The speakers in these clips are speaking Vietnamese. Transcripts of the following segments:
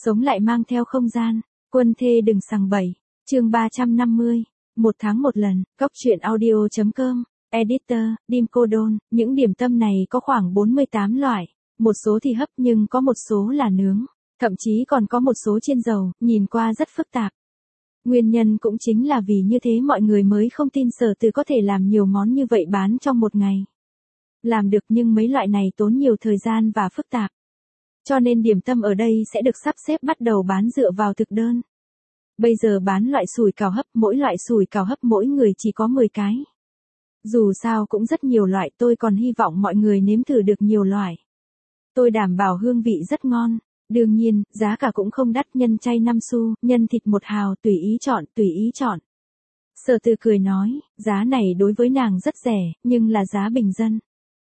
Sống lại mang theo không gian, quân thê đừng sằng bậy. Chương 350, một tháng một lần, Cóc truyện audio.com, editor, Dim Cô Đôn, những điểm tâm này có khoảng 48 loại, một số thì hấp nhưng có một số là nướng, thậm chí còn có một số chiên dầu, nhìn qua rất phức tạp. Nguyên nhân cũng chính là vì như thế mọi người mới không tin Sở Từ có thể làm nhiều món như vậy bán trong một ngày. Làm được nhưng mấy loại này tốn nhiều thời gian và phức tạp. Cho nên điểm tâm ở đây sẽ được sắp xếp bắt đầu bán dựa vào thực đơn. Bây giờ bán loại sủi cảo hấp, mỗi loại sủi cảo hấp mỗi người chỉ có 10 cái. Dù sao cũng rất nhiều loại, tôi còn hy vọng mọi người nếm thử được nhiều loại. Tôi đảm bảo hương vị rất ngon. Đương nhiên, giá cả cũng không đắt, nhân chay 5 xu, nhân thịt 1 hào, tùy ý chọn, tùy ý chọn. Sở Từ cười nói, giá này đối với nàng rất rẻ, nhưng là giá bình dân.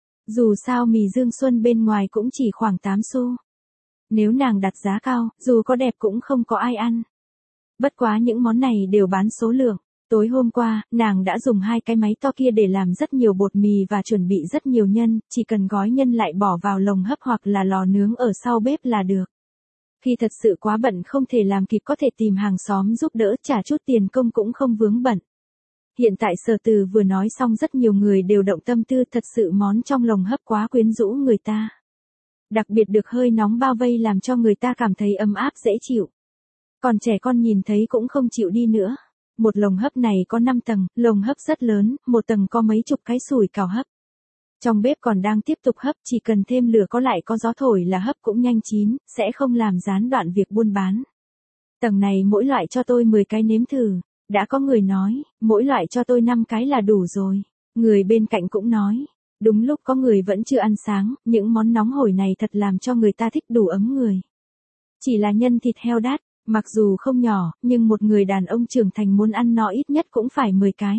Dù sao mì Dương Xuân bên ngoài cũng chỉ khoảng 8 xu. Nếu nàng đặt giá cao, dù có đẹp cũng không có ai ăn. Bất quá những món này đều bán số lượng. Tối hôm qua, nàng đã dùng 2 cái máy to kia để làm rất nhiều bột mì và chuẩn bị rất nhiều nhân, chỉ cần gói nhân lại bỏ vào lồng hấp hoặc là lò nướng ở sau bếp là được. Khi thật sự quá bận không thể làm kịp có thể tìm hàng xóm giúp đỡ, trả chút tiền công cũng không vướng bận. Hiện tại Sở Từ vừa nói xong rất nhiều người đều động tâm tư, thật sự món trong lồng hấp quá quyến rũ người ta. Đặc biệt được hơi nóng bao vây làm cho người ta cảm thấy ấm áp dễ chịu. Còn trẻ con nhìn thấy cũng không chịu đi nữa. Một lồng hấp này có 5 tầng, lồng hấp rất lớn, một tầng có mấy chục cái sủi cảo hấp. Trong bếp còn đang tiếp tục hấp, chỉ cần thêm lửa có lại có gió thổi là hấp cũng nhanh chín, sẽ không làm gián đoạn việc buôn bán. Tầng này mỗi loại cho tôi 10 cái nếm thử. Đã có người nói, mỗi loại cho tôi 5 cái là đủ rồi. Người bên cạnh cũng nói, đúng lúc có người vẫn chưa ăn sáng, những món nóng hổi này thật làm cho người ta thích, đủ ấm người. Chỉ là nhân thịt heo đắt, mặc dù không nhỏ, nhưng một người đàn ông trưởng thành muốn ăn no ít nhất cũng phải 10 cái.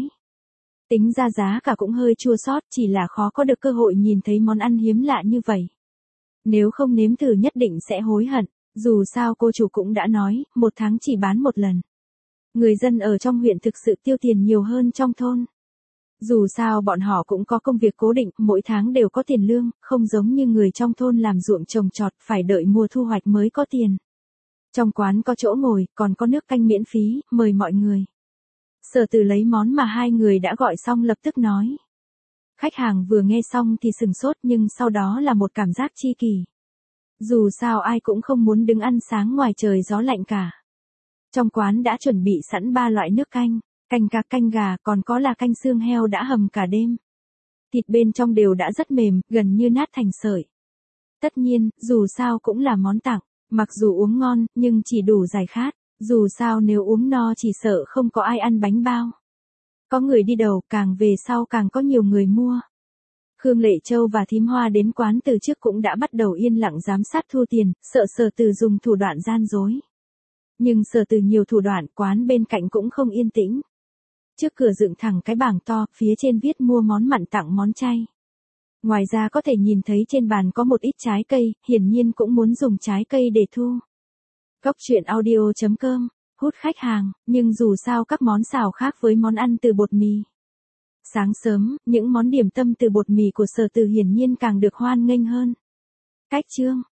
Tính ra giá cả cũng hơi chua xót, chỉ là khó có được cơ hội nhìn thấy món ăn hiếm lạ như vậy. Nếu không nếm thử nhất định sẽ hối hận, dù sao cô chủ cũng đã nói, 1 tháng chỉ bán 1 lần. Người dân ở trong huyện thực sự tiêu tiền nhiều hơn trong thôn. Dù sao bọn họ cũng có công việc cố định, mỗi tháng đều có tiền lương, không giống như người trong thôn làm ruộng trồng trọt phải đợi mùa thu hoạch mới có tiền. Trong quán có chỗ ngồi, còn có nước canh miễn phí, mời mọi người. Sở Từ lấy món mà 2 người đã gọi xong lập tức nói. Khách hàng vừa nghe xong thì sừng sốt nhưng sau đó là một cảm giác chi kỳ. Dù sao ai cũng không muốn đứng ăn sáng ngoài trời gió lạnh cả. Trong quán đã chuẩn bị sẵn 3 loại nước canh, canh cá, canh gà, còn có là canh xương heo đã hầm cả đêm. Thịt bên trong đều đã rất mềm, gần như nát thành sợi. Tất nhiên, dù sao cũng là món tặng, mặc dù uống ngon, nhưng chỉ đủ giải khát, dù sao nếu uống no chỉ sợ không có ai ăn bánh bao. Có người đi đầu, càng về sau càng có nhiều người mua. Khương Lệ Châu và Thím Hoa đến quán từ trước cũng đã bắt đầu yên lặng giám sát thu tiền, sợ Sở Từ dùng thủ đoạn gian dối. Nhưng Sở Từ nhiều thủ đoạn, quán bên cạnh cũng không yên tĩnh. Trước cửa dựng thẳng cái bảng to, phía trên viết mua món mặn tặng món chay. Ngoài ra có thể nhìn thấy trên bàn có một ít trái cây, hiển nhiên cũng muốn dùng trái cây để thu. Cóc truyện audio.com, hút khách hàng, nhưng dù sao các món xào khác với món ăn từ bột mì. Sáng sớm, những món điểm tâm từ bột mì của Sở Từ hiển nhiên càng được hoan nghênh hơn. Cách chương